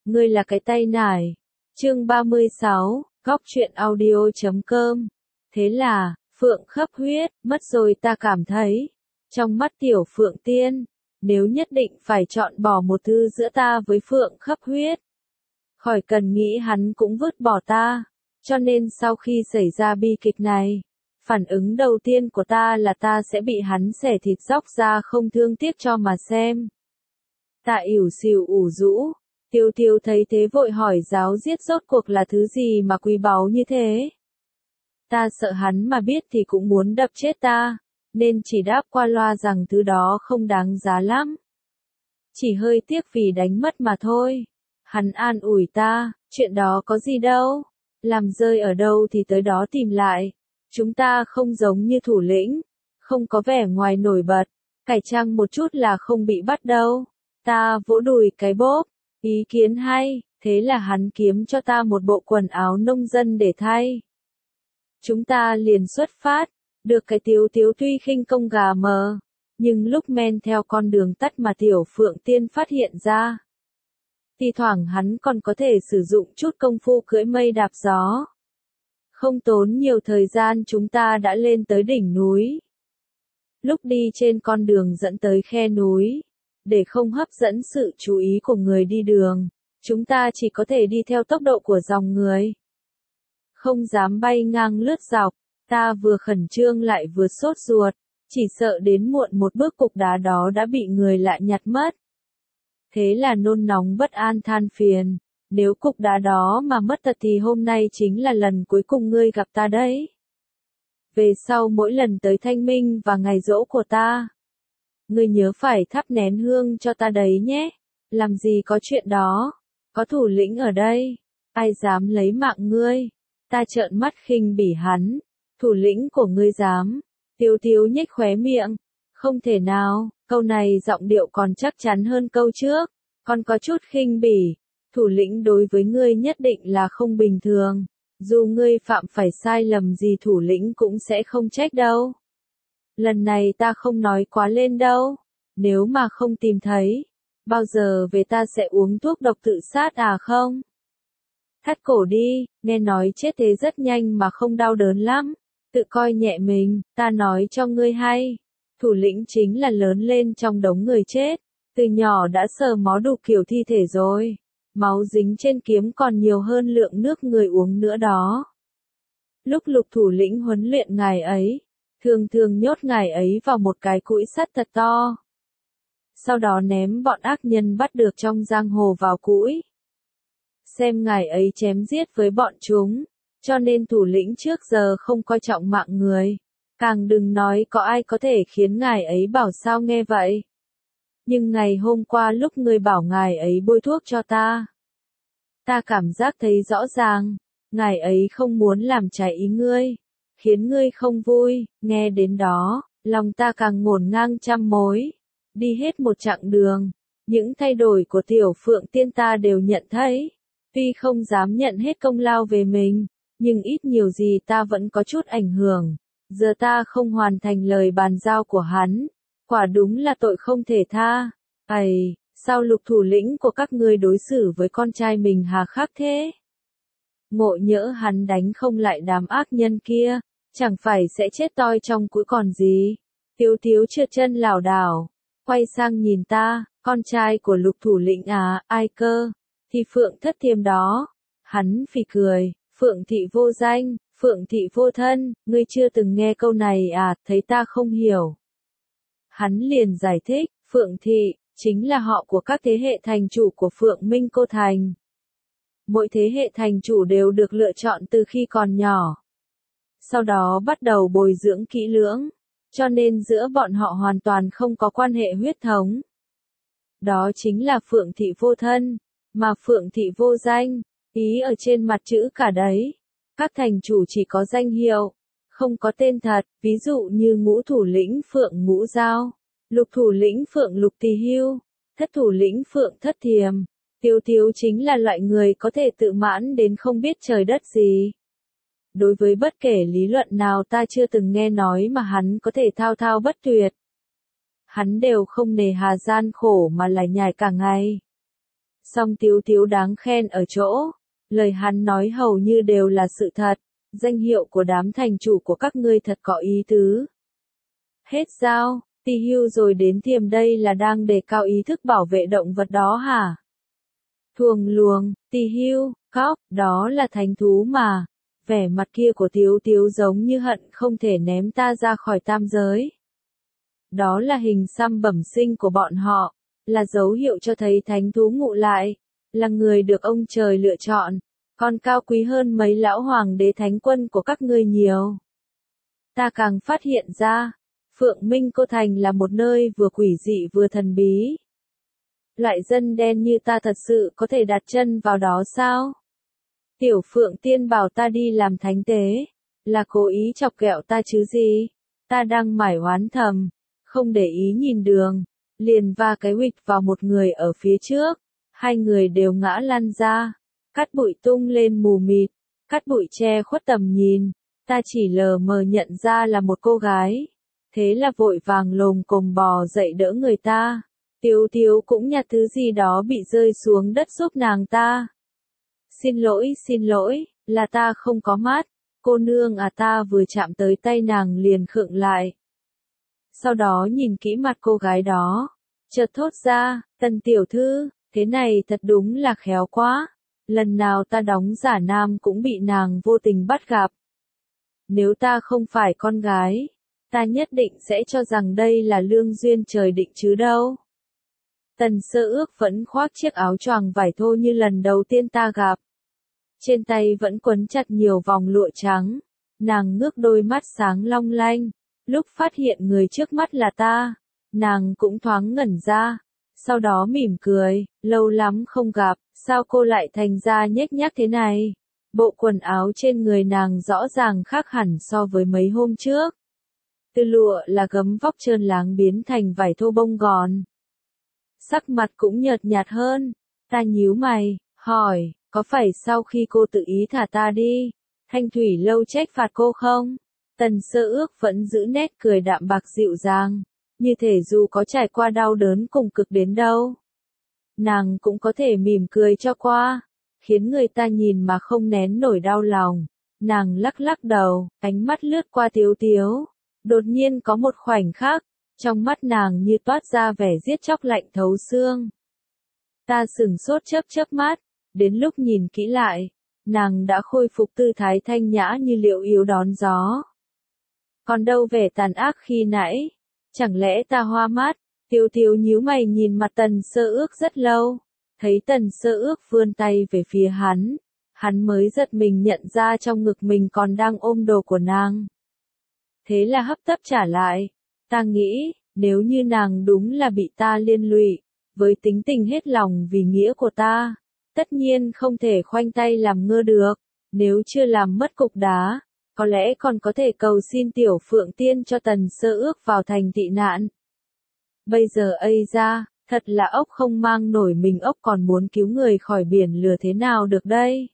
ngươi là cái tay nải. Chương 36, góc truyện audio.com. Thế là, Phượng khắp huyết, mất rồi ta cảm thấy. Trong mắt tiểu Phượng Tiên, nếu nhất định phải chọn bỏ một thứ giữa ta với Phượng khắp huyết, khỏi cần nghĩ hắn cũng vứt bỏ ta. Cho nên sau khi xảy ra bi kịch này, phản ứng đầu tiên của ta là ta sẽ bị hắn xẻ thịt róc ra không thương tiếc cho mà xem. Tạ ỉu xìu ủ rũ, Tiêu Tiêu thấy thế vội hỏi giáo giết rốt cuộc là thứ gì mà quý báu như thế. Ta sợ hắn mà biết thì cũng muốn đập chết ta, nên chỉ đáp qua loa rằng thứ đó không đáng giá lắm. Chỉ hơi tiếc vì đánh mất mà thôi. Hắn an ủi ta, chuyện đó có gì đâu, làm rơi ở đâu thì tới đó tìm lại. Chúng ta không giống như thủ lĩnh, không có vẻ ngoài nổi bật, cải trang một chút là không bị bắt đâu. Ta vỗ đùi cái bốp, ý kiến hay, thế là hắn kiếm cho ta một bộ quần áo nông dân để thay. Chúng ta liền xuất phát, được cái Tiếu Tiếu tuy khinh công gà mờ, nhưng lúc men theo con đường tắt mà tiểu Phượng Tiên phát hiện ra. Thì thoảng hắn còn có thể sử dụng chút công phu cưỡi mây đạp gió. Không tốn nhiều thời gian chúng ta đã lên tới đỉnh núi. Lúc đi trên con đường dẫn tới khe núi, để không hấp dẫn sự chú ý của người đi đường, chúng ta chỉ có thể đi theo tốc độ của dòng người. Không dám bay ngang lướt dọc, ta vừa khẩn trương lại vừa sốt ruột, chỉ sợ đến muộn một bước cục đá đó đã bị người lại nhặt mất. Thế là nôn nóng bất an than phiền, nếu cục đá đó mà mất thật thì hôm nay chính là lần cuối cùng ngươi gặp ta đấy. Về sau mỗi lần tới Thanh Minh và ngày giỗ của ta, ngươi nhớ phải thắp nén hương cho ta đấy nhé. Làm gì có chuyện đó, có thủ lĩnh ở đây, ai dám lấy mạng ngươi. Ta trợn mắt khinh bỉ hắn, thủ lĩnh của ngươi dám. Tiếu Tiếu nhếch khóe miệng, không thể nào, câu này giọng điệu còn chắc chắn hơn câu trước, còn có chút khinh bỉ. Thủ lĩnh đối với ngươi nhất định là không bình thường, dù ngươi phạm phải sai lầm gì thủ lĩnh cũng sẽ không trách đâu. Lần này ta không nói quá lên đâu, nếu mà không tìm thấy, bao giờ về ta sẽ uống thuốc độc tự sát à không? Thắt cổ đi, nghe nói chết thế rất nhanh mà không đau đớn lắm, tự coi nhẹ mình, ta nói cho ngươi hay. Thủ lĩnh chính là lớn lên trong đống người chết, từ nhỏ đã sờ mó đủ kiểu thi thể rồi. Máu dính trên kiếm còn nhiều hơn lượng nước người uống nữa đó. Lúc Lục thủ lĩnh huấn luyện ngài ấy, thường thường nhốt ngài ấy vào một cái cũi sắt thật to. Sau đó ném bọn ác nhân bắt được trong giang hồ vào cũi. Xem ngài ấy chém giết với bọn chúng, cho nên thủ lĩnh trước giờ không coi trọng mạng người. Càng đừng nói có ai có thể khiến ngài ấy bảo sao nghe vậy. Nhưng ngày hôm qua lúc ngươi bảo ngài ấy bôi thuốc cho ta, ta cảm giác thấy rõ ràng, ngài ấy không muốn làm trái ý ngươi, khiến ngươi không vui. Nghe đến đó, lòng ta càng ngổn ngang trăm mối. Đi hết một chặng đường, những thay đổi của tiểu Phượng Tiên ta đều nhận thấy. Tuy không dám nhận hết công lao về mình, nhưng ít nhiều gì ta vẫn có chút ảnh hưởng. Giờ ta không hoàn thành lời bàn giao của hắn, quả đúng là tội không thể tha. Ây, sao Lục thủ lĩnh của các ngươi đối xử với con trai mình hà khắc thế? Ngộ nhỡ hắn đánh không lại đám ác nhân kia, chẳng phải sẽ chết toi trong cũi còn gì? Tiếu Tiếu trượt chân lảo đảo, quay sang nhìn ta, con trai của Lục thủ lĩnh à, ai cơ? Thì Phượng Thất Thiêm đó. Hắn phì cười, Phượng thị vô danh, Phượng thị vô thân, ngươi chưa từng nghe câu này à, thấy ta không hiểu. Hắn liền giải thích, Phượng thị, chính là họ của các thế hệ thành chủ của Phượng Minh Cô Thành. Mỗi thế hệ thành chủ đều được lựa chọn từ khi còn nhỏ. Sau đó bắt đầu bồi dưỡng kỹ lưỡng, cho nên giữa bọn họ hoàn toàn không có quan hệ huyết thống. Đó chính là Phượng thị vô thân, mà Phượng thị vô danh, ý ở trên mặt chữ cả đấy. Các thành chủ chỉ có danh hiệu, không có tên thật, ví dụ như Ngũ thủ lĩnh Phượng Ngũ Giao, Lục thủ lĩnh Phượng Lục Tỳ Hưu, Thất thủ lĩnh Phượng Thất Thiềm. Tiếu Tiếu chính là loại người có thể tự mãn đến không biết trời đất gì. Đối với bất kể lý luận nào ta chưa từng nghe nói mà hắn có thể thao thao bất tuyệt. Hắn đều không nề hà gian khổ mà lải nhải cả ngày. Song Tiếu Tiếu đáng khen ở chỗ, lời hắn nói hầu như đều là sự thật, danh hiệu của đám thành chủ của các ngươi thật có ý tứ. Hết giao, Tì Hưu rồi đến Thiềm đây là đang đề cao ý thức bảo vệ động vật đó hả? Thuồng luồng, Tì Hưu, khóc, đó là thánh thú mà. Vẻ mặt kia của Tiếu Tiếu giống như hận không thể ném ta ra khỏi tam giới. Đó là hình xăm bẩm sinh của bọn họ, là dấu hiệu cho thấy thánh thú ngụ lại, là người được ông trời lựa chọn, còn cao quý hơn mấy lão hoàng đế thánh quân của các ngươi nhiều. Ta càng phát hiện ra, Phượng Minh Cô Thành là một nơi vừa quỷ dị vừa thần bí. Loại dân đen như ta thật sự có thể đặt chân vào đó sao? Tiểu Phượng Tiên bảo ta đi làm thánh tế, là cố ý chọc ghẹo ta chứ gì? Ta đang mải oán thầm, không để ý nhìn đường, liền va cái huỵch vào một người ở phía trước, hai người đều ngã lăn ra, cát bụi tung lên mù mịt, cát bụi che khuất tầm nhìn, ta chỉ lờ mờ nhận ra là một cô gái, thế là vội vàng lồm cồm bò dậy đỡ người ta, Tiếu Tiếu cũng nhặt thứ gì đó bị rơi xuống đất giúp nàng ta. Xin lỗi, là ta không có mắt, cô nương à, ta vừa chạm tới tay nàng liền khựng lại. Sau đó nhìn kỹ mặt cô gái đó, chợt thốt ra, Tần tiểu thư, thế này thật đúng là khéo quá, lần nào ta đóng giả nam cũng bị nàng vô tình bắt gặp. Nếu ta không phải con gái, ta nhất định sẽ cho rằng đây là lương duyên trời định chứ đâu. Tần Sơ Ước vẫn khoác chiếc áo choàng vải thô như lần đầu tiên ta gặp. Trên tay vẫn quấn chặt nhiều vòng lụa trắng, nàng ngước đôi mắt sáng long lanh, lúc phát hiện người trước mắt là ta, nàng cũng thoáng ngẩn ra, sau đó mỉm cười, lâu lắm không gặp, sao cô lại thành ra nhếch nhác thế này? Bộ quần áo trên người nàng rõ ràng khác hẳn so với mấy hôm trước. Từ lụa là gấm vóc trơn láng biến thành vải thô bông gòn. Sắc mặt cũng nhợt nhạt hơn, ta nhíu mày, hỏi, có phải sau khi cô tự ý thả ta đi, Thanh Thủy Lâu trách phạt cô không? Tần Sơ Ước vẫn giữ nét cười đạm bạc dịu dàng, như thể dù có trải qua đau đớn cùng cực đến đâu, nàng cũng có thể mỉm cười cho qua, khiến người ta nhìn mà không nén nổi đau lòng. Nàng lắc lắc đầu, ánh mắt lướt qua Tiếu Tiếu, đột nhiên có một khoảnh khắc, trong mắt nàng như toát ra vẻ giết chóc lạnh thấu xương. Ta sửng sốt chớp mắt, đến lúc nhìn kỹ lại, nàng đã khôi phục tư thái thanh nhã như liễu yếu đón gió. Còn đâu vẻ tàn ác khi nãy, chẳng lẽ ta hoa mắt? Tiếu Tiếu nhíu mày nhìn mặt Tần Sơ Ước rất lâu, thấy Tần Sơ Ước vươn tay về phía hắn mới giật mình nhận ra trong ngực mình còn đang ôm đồ của nàng. Thế là hấp tấp trả lại, ta nghĩ, nếu như nàng đúng là bị ta liên lụy, với tính tình hết lòng vì nghĩa của ta, tất nhiên không thể khoanh tay làm ngơ được, nếu chưa làm mất cục đá, có lẽ còn có thể cầu xin Tiểu Phượng Tiên cho Tần Sơ Ước vào thành tị nạn. Bây giờ ây ra, thật là ốc không mang nổi mình ốc còn muốn cứu người khỏi biển lửa thế nào được đây?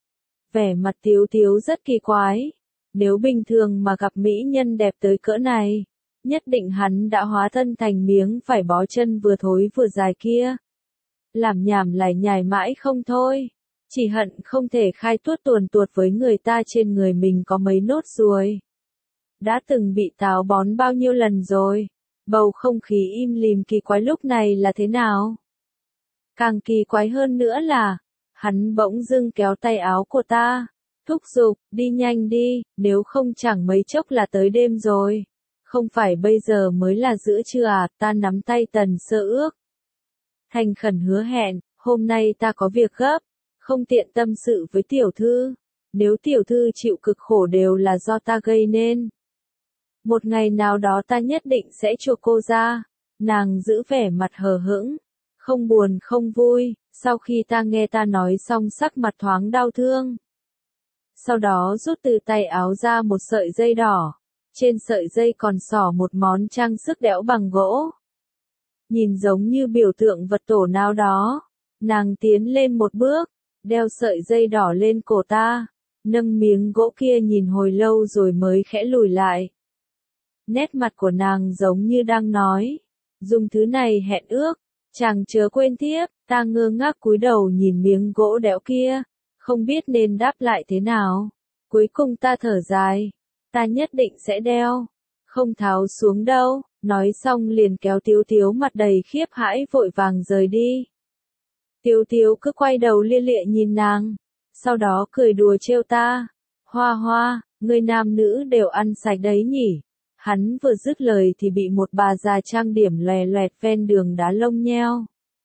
Vẻ mặt Tiếu Tiếu rất kỳ quái, nếu bình thường mà gặp mỹ nhân đẹp tới cỡ này, nhất định hắn đã hóa thân thành miếng vải bó chân vừa thối vừa dài kia. Làm nhảm lải nhải mãi không thôi, chỉ hận không thể khai tuốt tuồn tuột với người ta trên người mình có mấy nốt ruồi. Đã từng bị táo bón bao nhiêu lần rồi, bầu không khí im lìm kỳ quái lúc này là thế nào? Càng kỳ quái hơn nữa là, hắn bỗng dưng kéo tay áo của ta, thúc giục, đi nhanh đi, nếu không chẳng mấy chốc là tới đêm rồi. Không phải bây giờ mới là giữa trưa à, ta nắm tay Tần Sơ Ước. Thành khẩn hứa hẹn, hôm nay ta có việc gấp, không tiện tâm sự với tiểu thư, nếu tiểu thư chịu cực khổ đều là do ta gây nên. Một ngày nào đó ta nhất định sẽ chuộc cô ra, nàng giữ vẻ mặt hờ hững, không buồn không vui, sau khi ta nghe ta nói xong sắc mặt thoáng đau thương. Sau đó rút từ tay áo ra một sợi dây đỏ, trên sợi dây còn xỏ một món trang sức đẽo bằng gỗ. Nhìn giống như biểu tượng vật tổ nào đó, nàng tiến lên một bước, đeo sợi dây đỏ lên cổ ta, nâng miếng gỗ kia nhìn hồi lâu rồi mới khẽ lùi lại. Nét mặt của nàng giống như đang nói, dùng thứ này hẹn ước, chàng chớ quên tiếp, Ta ngơ ngác cúi đầu nhìn miếng gỗ đẽo kia, không biết nên đáp lại thế nào. Cuối cùng ta thở dài, ta nhất định sẽ đeo, không tháo xuống đâu, nói xong liền kéo Tiếu Tiếu mặt đầy khiếp hãi vội vàng rời đi. Tiếu Tiếu cứ quay đầu lia lịa nhìn nàng, sau đó cười đùa trêu ta, Hoa Hoa, người nam nữ đều ăn sạch đấy nhỉ. Hắn vừa dứt lời thì bị một bà già trang điểm lòe loẹt ven đường đá lông nheo.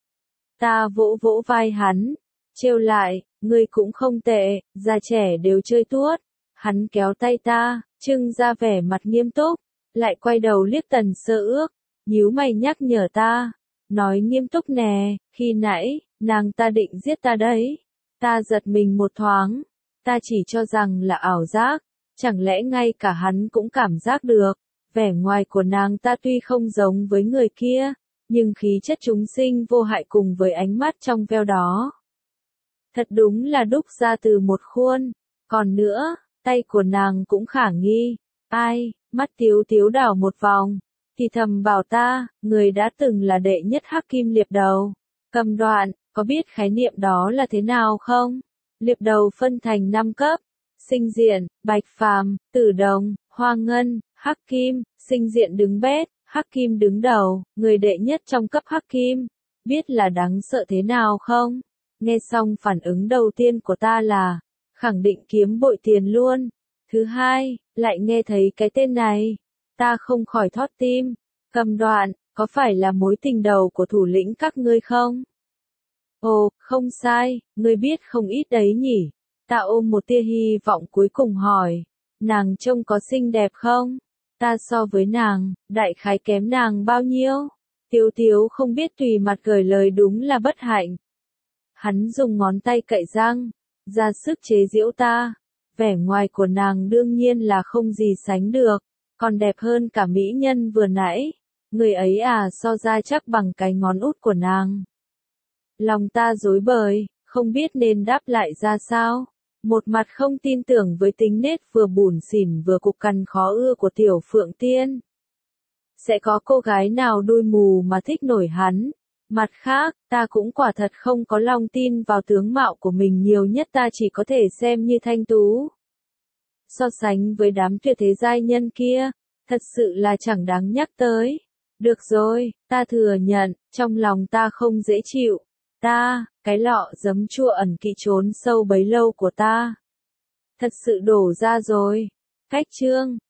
Ta vỗ vỗ vai hắn, trêu lại, ngươi cũng không tệ, già trẻ đều chơi tuốt. Hắn kéo tay ta, trưng ra vẻ mặt nghiêm túc, lại quay đầu liếc Tần Sơ Ước, nhíu mày nhắc nhở ta, nói nghiêm túc nè, khi nãy, nàng ta định giết ta đấy. Ta giật mình một thoáng, ta chỉ cho rằng là ảo giác, chẳng lẽ ngay cả hắn cũng cảm giác được, vẻ ngoài của nàng ta tuy không giống với người kia, nhưng khí chất chúng sinh vô hại cùng với ánh mắt trong veo đó. Thật đúng là đúc ra từ một khuôn, còn nữa, tay của nàng cũng khả nghi, ai, mắt Tiếu Tiếu đảo một vòng, thì thầm bảo ta, người đã từng là đệ nhất hắc kim liệp đầu. Cầm Đoạn, có biết khái niệm đó là thế nào không? Liệp đầu phân thành 5 cấp, sinh diện, bạch phàm, tử đồng, hoa ngân, hắc kim, sinh diện đứng bét, hắc kim đứng đầu, người đệ nhất trong cấp hắc kim. Biết là đáng sợ thế nào không? Nghe xong phản ứng đầu tiên của ta là, khẳng định kiếm bội tiền luôn. Thứ hai, lại nghe thấy cái tên này, ta không khỏi thót tim. Cầm Đoạn, có phải là mối tình đầu của thủ lĩnh các ngươi không? Ồ, không sai, ngươi biết không ít đấy nhỉ. Ta ôm một tia hy vọng cuối cùng hỏi, nàng trông có xinh đẹp không? Ta so với nàng, đại khái kém nàng bao nhiêu? Tiếu Tiếu không biết tùy mặt gửi lời đúng là bất hạnh. Hắn dùng ngón tay cạy răng, ra sức chế giễu ta. Vẻ ngoài của nàng đương nhiên là không gì sánh được, còn đẹp hơn cả mỹ nhân vừa nãy. Người ấy à, so ra chắc bằng cái ngón út của nàng. Lòng ta rối bời, không biết nên đáp lại ra sao. Một mặt không tin tưởng với tính nết vừa bủn xỉn vừa cục cằn khó ưa của Tiểu Phượng Tiên. Sẽ có cô gái nào đuôi mù mà thích nổi hắn. Mặt khác, ta cũng quả thật không có lòng tin vào tướng mạo của mình, nhiều nhất ta chỉ có thể xem như thanh tú. So sánh với đám tuyệt thế giai nhân kia, thật sự là chẳng đáng nhắc tới. Được rồi, ta thừa nhận, trong lòng ta không dễ chịu. Cái lọ giấm chua ẩn kỵ trốn sâu bấy lâu của ta, thật sự đổ ra rồi. Cách chương